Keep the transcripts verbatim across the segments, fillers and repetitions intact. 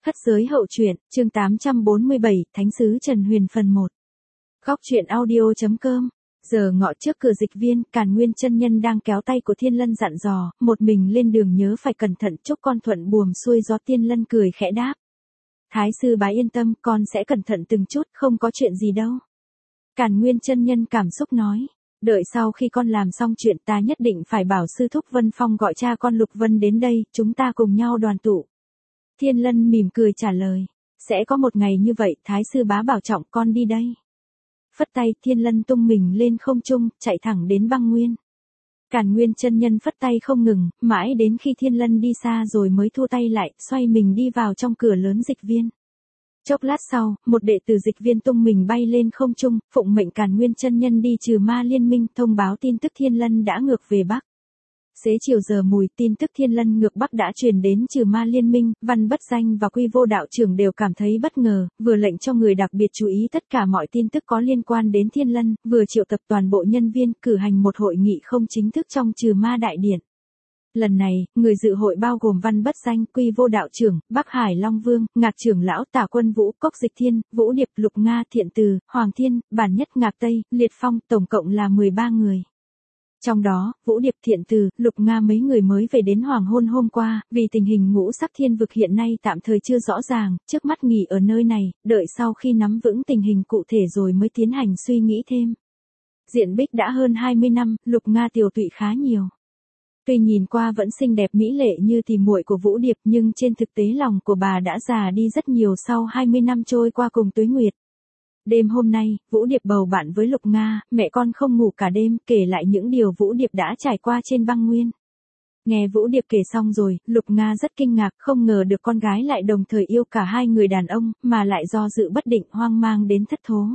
Khất giới hậu truyện, chương tám trăm bốn mươi bảy, Thánh sứ Trần Huyền phần một. Góc truyện audio.com. Giờ ngọ trước cửa dịch viên, Càn Nguyên chân nhân đang kéo tay của Thiên Lân dặn dò, một mình lên đường nhớ phải cẩn thận, chúc con thuận buồm xuôi gió. Thiên Lân cười khẽ đáp. Thái sư bá yên tâm, con sẽ cẩn thận từng chút, không có chuyện gì đâu. Càn Nguyên chân nhân cảm xúc nói. Đợi sau khi con làm xong chuyện, ta nhất định phải bảo sư thúc Vân Phong gọi cha con Lục Vân đến đây, chúng ta cùng nhau đoàn tụ. Thiên Lân mỉm cười trả lời. Sẽ có một ngày như vậy, Thái sư bá bảo trọng, con đi đây. Phất tay, Thiên Lân tung mình lên không trung, chạy thẳng đến băng nguyên. Càn Nguyên chân nhân phất tay không ngừng, mãi đến khi Thiên Lân đi xa rồi mới thu tay lại, xoay mình đi vào trong cửa lớn dịch viên. Chốc lát sau, một đệ tử dịch viên tung mình bay lên không trung, phụng mệnh Càn Nguyên chân nhân đi trừ ma liên minh, thông báo tin tức Thiên Lân đã ngược về Bắc. Xế chiều giờ mùi, tin tức Thiên Lân ngược Bắc đã truyền đến trừ ma liên minh, Văn Bất Danh và Quy Vô đạo trưởng đều cảm thấy bất ngờ, vừa lệnh cho người đặc biệt chú ý tất cả mọi tin tức có liên quan đến Thiên Lân, vừa triệu tập toàn bộ nhân viên, cử hành một hội nghị không chính thức trong trừ ma đại điện. Lần này, người dự hội bao gồm Văn Bất Danh, Quy Vô đạo trưởng, Bắc Hải Long Vương, Ngạc trưởng lão, Tả Quân Vũ, Cốc Dịch Thiên, Vũ Điệp, Lục Nga, Thiện Từ, Hoàng Thiên, Bản Nhất, Ngạc Tây, Liệt Phong, tổng cộng là mười ba người. Trong đó, Vũ Điệp, Thiện Từ, Lục Nga mấy người mới về đến hoàng hôn hôm qua, vì tình hình ngũ sắc thiên vực hiện nay tạm thời chưa rõ ràng, trước mắt nghỉ ở nơi này, đợi sau khi nắm vững tình hình cụ thể rồi mới tiến hành suy nghĩ thêm. Diện Bích đã hơn hai mươi năm, Lục Nga tiều tụy khá nhiều. Tuy nhìn qua vẫn xinh đẹp mỹ lệ như tỷ muội của Vũ Điệp, nhưng trên thực tế lòng của bà đã già đi rất nhiều sau hai mươi năm trôi qua cùng tuế nguyệt. Đêm hôm nay, Vũ Điệp bầu bạn với Lục Nga, mẹ con không ngủ cả đêm, kể lại những điều Vũ Điệp đã trải qua trên băng nguyên. Nghe Vũ Điệp kể xong rồi, Lục Nga rất kinh ngạc, không ngờ được con gái lại đồng thời yêu cả hai người đàn ông, mà lại do dự bất định, hoang mang đến thất thố.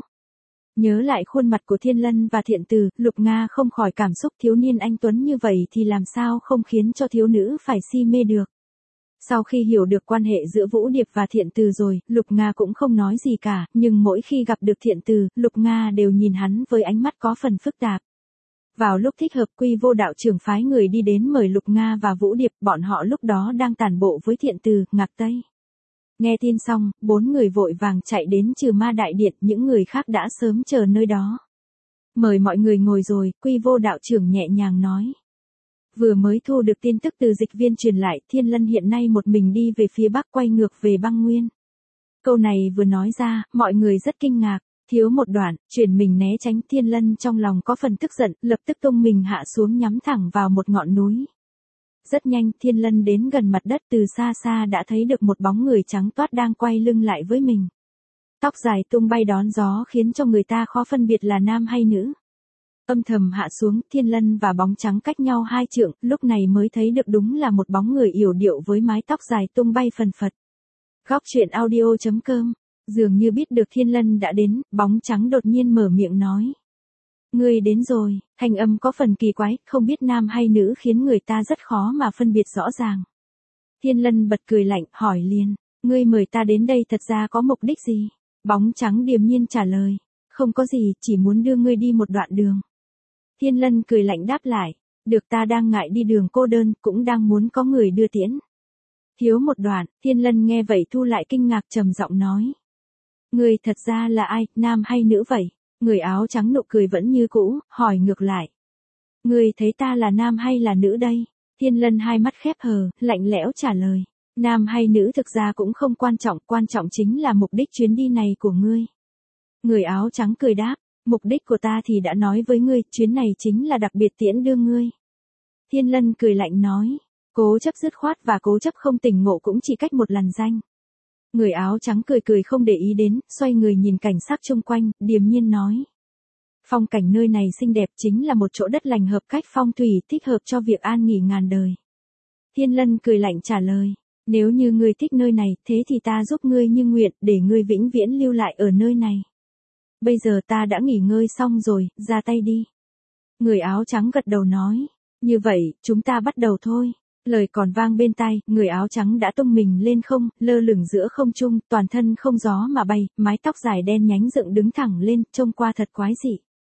Nhớ lại khuôn mặt của Thiên Lân và Thiện Từ, Lục Nga không khỏi cảm xúc, thiếu niên anh tuấn như vậy thì làm sao không khiến cho thiếu nữ phải si mê được. Sau khi hiểu được quan hệ giữa Vũ Điệp và Thiện Từ rồi, Lục Nga cũng không nói gì cả, nhưng mỗi khi gặp được Thiện Từ, Lục Nga đều nhìn hắn với ánh mắt có phần phức tạp. Vào lúc thích hợp, Quy Vô đạo trưởng phái người đi đến mời Lục Nga và Vũ Điệp, bọn họ lúc đó đang tản bộ với Thiện Từ, Ngạc Tây. Nghe tin xong, bốn người vội vàng chạy đến trừ ma đại điện, những người khác đã sớm chờ nơi đó. Mời mọi người ngồi rồi, Quy Vô đạo trưởng nhẹ nhàng nói. Vừa mới thu được tin tức từ dịch viên truyền lại, Thiên Lân hiện nay một mình đi về phía Bắc, quay ngược về băng nguyên. Câu này vừa nói ra, mọi người rất kinh ngạc, thiếu một đoạn, chuyển mình né tránh. Thiên Lân trong lòng có phần tức giận, lập tức tung mình hạ xuống nhắm thẳng vào một ngọn núi. Rất nhanh, Thiên Lân đến gần mặt đất, từ xa xa đã thấy được một bóng người trắng toát đang quay lưng lại với mình. Tóc dài tung bay đón gió khiến cho người ta khó phân biệt là nam hay nữ. Âm thầm hạ xuống, Thiên Lân và bóng trắng cách nhau hai trượng, lúc này mới thấy được đúng là một bóng người yểu điệu với mái tóc dài tung bay phần phật. Góc truyện audio.com. Dường như biết được Thiên Lân đã đến, bóng trắng đột nhiên mở miệng nói. Ngươi đến rồi, thanh âm có phần kỳ quái, không biết nam hay nữ khiến người ta rất khó mà phân biệt rõ ràng. Thiên Lân bật cười lạnh, hỏi liền, ngươi mời ta đến đây thật ra có mục đích gì? Bóng trắng điềm nhiên trả lời, không có gì, chỉ muốn đưa ngươi đi một đoạn đường. Thiên Lân cười lạnh đáp lại, được, ta đang ngại đi đường cô đơn, cũng đang muốn có người đưa tiễn. Thiếu một đoạn, Thiên Lân nghe vậy thu lại kinh ngạc, trầm giọng nói. Người thật ra là ai, nam hay nữ vậy? Người áo trắng nụ cười vẫn như cũ, hỏi ngược lại. Người thấy ta là nam hay là nữ đây? Thiên Lân hai mắt khép hờ, lạnh lẽo trả lời. Nam hay nữ thực ra cũng không quan trọng, quan trọng chính là mục đích chuyến đi này của ngươi. Người áo trắng cười đáp. Mục đích của ta thì đã nói với ngươi, chuyến này chính là đặc biệt tiễn đưa ngươi. Thiên Lân cười lạnh nói, cố chấp dứt khoát và cố chấp không tỉnh ngộ cũng chỉ cách một làn danh. Người áo trắng cười cười không để ý đến, xoay người nhìn cảnh sắc chung quanh, điềm nhiên nói. Phong cảnh nơi này xinh đẹp, chính là một chỗ đất lành hợp cách phong thủy, thích hợp cho việc an nghỉ ngàn đời. Thiên Lân cười lạnh trả lời, nếu như ngươi thích nơi này, thế thì ta giúp ngươi như nguyện, để ngươi vĩnh viễn lưu lại ở nơi này. Bây giờ ta đã nghỉ ngơi xong rồi, ra tay đi. Người áo trắng gật đầu nói. Như vậy, chúng ta bắt đầu thôi. Lời còn vang bên tai, người áo trắng đã tung mình lên không, lơ lửng giữa không trung, toàn thân không gió mà bay, mái tóc dài đen nhánh dựng đứng thẳng lên, trông qua thật quái dị.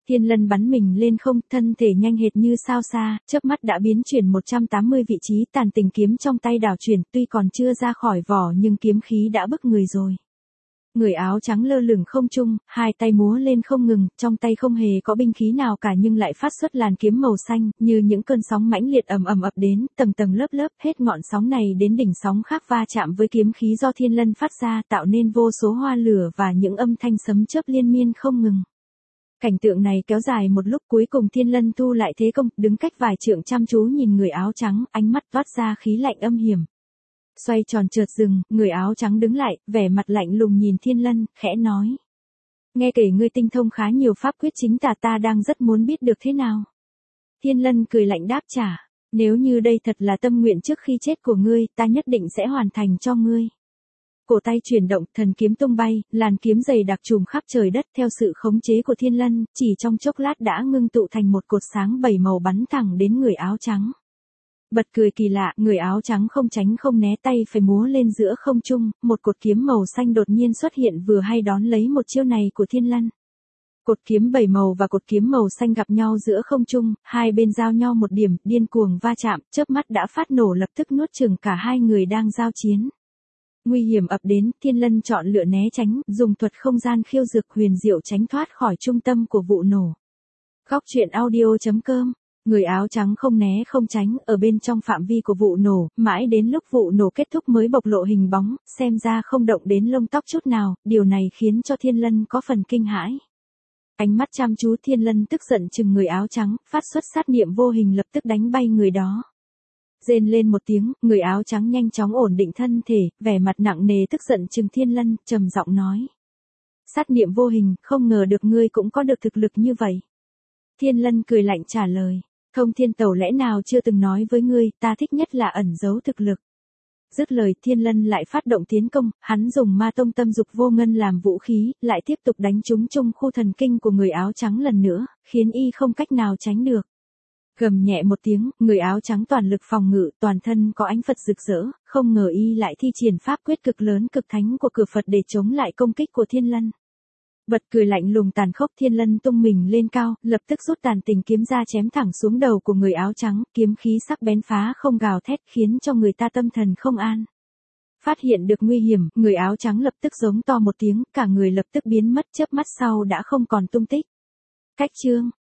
Thiên Lân bắn mình lên không, thân thể nhanh hệt như sao xa, chớp mắt đã biến chuyển một trăm tám mươi vị trí, tàn tình kiếm trong tay đảo chuyển, tuy còn chưa ra khỏi vỏ nhưng kiếm khí đã bức người rồi. Người áo trắng lơ lửng không trung, hai tay múa lên không ngừng, trong tay không hề có binh khí nào cả nhưng lại phát xuất làn kiếm màu xanh, như những cơn sóng mãnh liệt ầm ầm ập đến, tầng tầng lớp lớp, hết ngọn sóng này đến đỉnh sóng khác va chạm với kiếm khí do Thiên Lân phát ra, tạo nên vô số hoa lửa và những âm thanh sấm chớp liên miên không ngừng. Cảnh tượng này kéo dài một lúc, cuối cùng Thiên Lân thu lại thế công, đứng cách vài trượng chăm chú nhìn người áo trắng, ánh mắt toát ra khí lạnh âm hiểm. Xoay tròn chợt dừng, người áo trắng đứng lại, vẻ mặt lạnh lùng nhìn Thiên Lân, khẽ nói. Nghe kể ngươi tinh thông khá nhiều pháp quyết chính tà, ta đang rất muốn biết được thế nào. Thiên Lân cười lạnh đáp trả, nếu như đây thật là tâm nguyện trước khi chết của ngươi, ta nhất định sẽ hoàn thành cho ngươi. Cổ tay chuyển động, thần kiếm tung bay, làn kiếm dày đặc trùm khắp trời đất theo sự khống chế của Thiên Lân, chỉ trong chốc lát đã ngưng tụ thành một cột sáng bảy màu bắn thẳng đến người áo trắng. Bật cười kỳ lạ, người áo trắng không tránh không né, tay phải múa lên giữa không trung, một cột kiếm màu xanh đột nhiên xuất hiện vừa hay đón lấy một chiêu này của Thiên Lân. Cột kiếm bảy màu và cột kiếm màu xanh gặp nhau giữa không trung, hai bên giao nhau một điểm, điên cuồng va chạm, chớp mắt đã phát nổ lập tức nuốt chửng cả hai người đang giao chiến. Nguy hiểm ập đến, Thiên Lân chọn lựa né tránh, dùng thuật không gian khiêu dược huyền diệu tránh thoát khỏi trung tâm của vụ nổ. Góc truyện audio chấm com. Người áo trắng không né không tránh, ở bên trong phạm vi của vụ nổ, mãi đến lúc vụ nổ kết thúc mới bộc lộ hình bóng, xem ra không động đến lông tóc chút nào, điều này khiến cho Thiên Lân có phần kinh hãi. Ánh mắt chăm chú, Thiên Lân tức giận chừng người áo trắng, phát xuất sát niệm vô hình lập tức đánh bay người đó. Rên lên một tiếng, người áo trắng nhanh chóng ổn định thân thể, vẻ mặt nặng nề tức giận chừng Thiên Lân, trầm giọng nói. Sát niệm vô hình, không ngờ được ngươi cũng có được thực lực như vậy. Thiên Lân cười lạnh trả lời. Thông Thiên Tẩu lẽ nào chưa từng nói với ngươi, ta thích nhất là ẩn giấu thực lực. Dứt lời, Thiên Lân lại phát động tiến công, hắn dùng ma tông tâm dục vô ngân làm vũ khí, lại tiếp tục đánh trúng trung khu thần kinh của người áo trắng lần nữa, khiến y không cách nào tránh được. Gầm nhẹ một tiếng, người áo trắng toàn lực phòng ngự, toàn thân có ánh Phật rực rỡ, không ngờ y lại thi triển pháp quyết cực lớn cực thánh của cửa Phật để chống lại công kích của Thiên Lân. Bật cười lạnh lùng tàn khốc, Thiên Lân tung mình lên cao, lập tức rút tàn tình kiếm ra chém thẳng xuống đầu của người áo trắng, kiếm khí sắc bén phá không gào thét khiến cho người ta tâm thần không an. Phát hiện được nguy hiểm, người áo trắng lập tức giống to một tiếng, cả người lập tức biến mất, chớp mắt sau đã không còn tung tích. Cách chương